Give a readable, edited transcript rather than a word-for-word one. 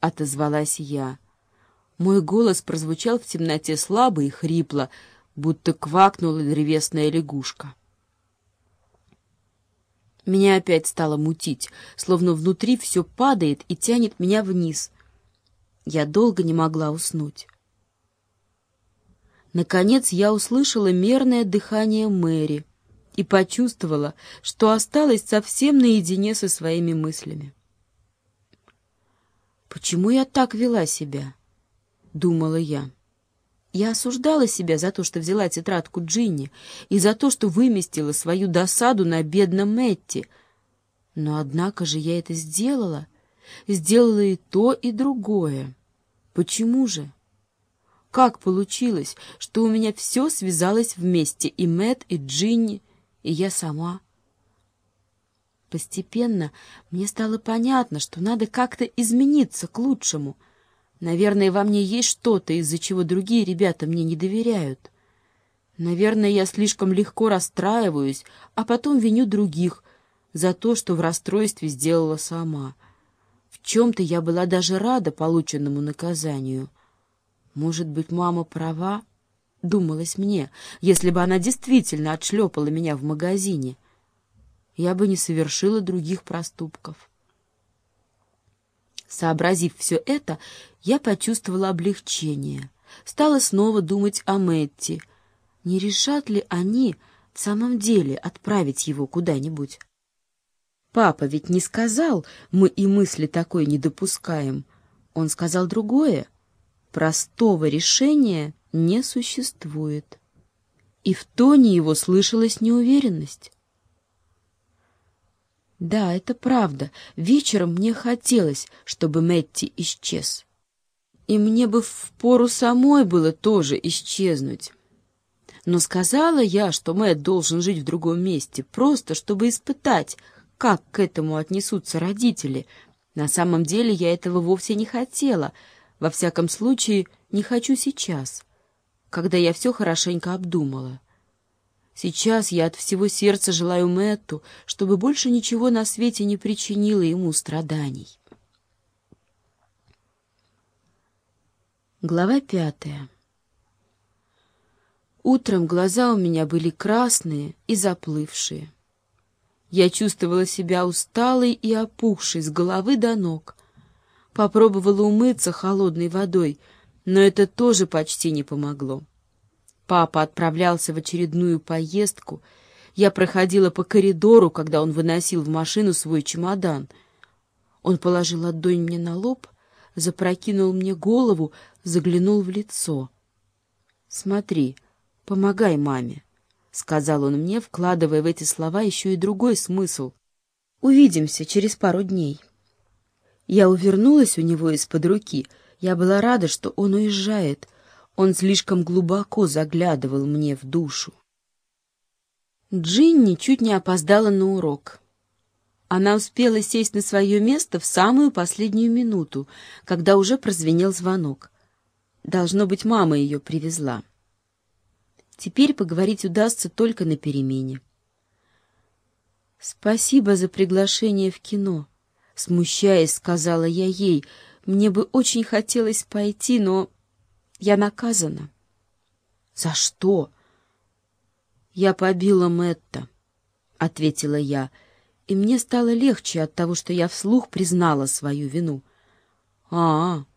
отозвалась я. Мой голос прозвучал в темноте слабо и хрипло, будто квакнула древесная лягушка. Меня опять стало мутить, словно внутри все падает и тянет меня вниз. Я долго не могла уснуть. Наконец я услышала мерное дыхание Мэри и почувствовала, что осталась совсем наедине со своими мыслями. «Почему я так вела себя?» — думала я. Я осуждала себя за то, что взяла тетрадку Джинни, и за то, что выместила свою досаду на бедном Мэтти. Но однако же я это сделала. Сделала и то, и другое. Почему же? Как получилось, что у меня все связалось вместе, и Мэтт, и Джинни, и я сама? Постепенно мне стало понятно, что надо как-то измениться к лучшему. Наверное, во мне есть что-то, из-за чего другие ребята мне не доверяют. Наверное, я слишком легко расстраиваюсь, а потом виню других за то, что в расстройстве сделала сама. В чем-то я была даже рада полученному наказанию. Может быть, мама права? Думалось мне, если бы она действительно отшлепала меня в магазине, я бы не совершила других проступков. Сообразив все это, я почувствовала облегчение. Стала снова думать о Мэтти. Не решат ли они в самом деле отправить его куда-нибудь? Папа ведь не сказал, мы и мысли такой не допускаем. Он сказал другое. Простого решения не существует. И в тоне его слышалась неуверенность. Да, это правда. Вечером мне хотелось, чтобы Мэтти исчез. И мне бы впору самой было тоже исчезнуть. Но сказала я, что Мэтт должен жить в другом месте, просто чтобы испытать, как к этому отнесутся родители. На самом деле я этого вовсе не хотела. Во всяком случае, не хочу сейчас, когда я все хорошенько обдумала. Сейчас я от всего сердца желаю Мэтту, чтобы больше ничего на свете не причинило ему страданий. Глава 5. Утром глаза у меня были красные и заплывшие. Я чувствовала себя усталой и опухшей с головы до ног. Попробовала умыться холодной водой, но это тоже почти не помогло. Папа отправлялся в очередную поездку. Я проходила по коридору, когда он выносил в машину свой чемодан. Он положил ладонь мне на лоб, запрокинул мне голову, заглянул в лицо. «Смотри, помогай маме», — сказал он мне, вкладывая в эти слова еще и другой смысл. «Увидимся через пару дней». Я увернулась у него из-под руки. Я была рада, что он уезжает. Он слишком глубоко заглядывал мне в душу. Джинни чуть не опоздала на урок. Она успела сесть на свое место в самую последнюю минуту, когда уже прозвенел звонок. Должно быть, мама ее привезла. Теперь поговорить удастся только на перемене. «Спасибо за приглашение в кино», — смущаясь, сказала я ей. «Мне бы очень хотелось пойти, но я наказана». «За что?» «Я побила Мэтта», — ответила я, и мне стало легче от того, что я вслух признала свою вину.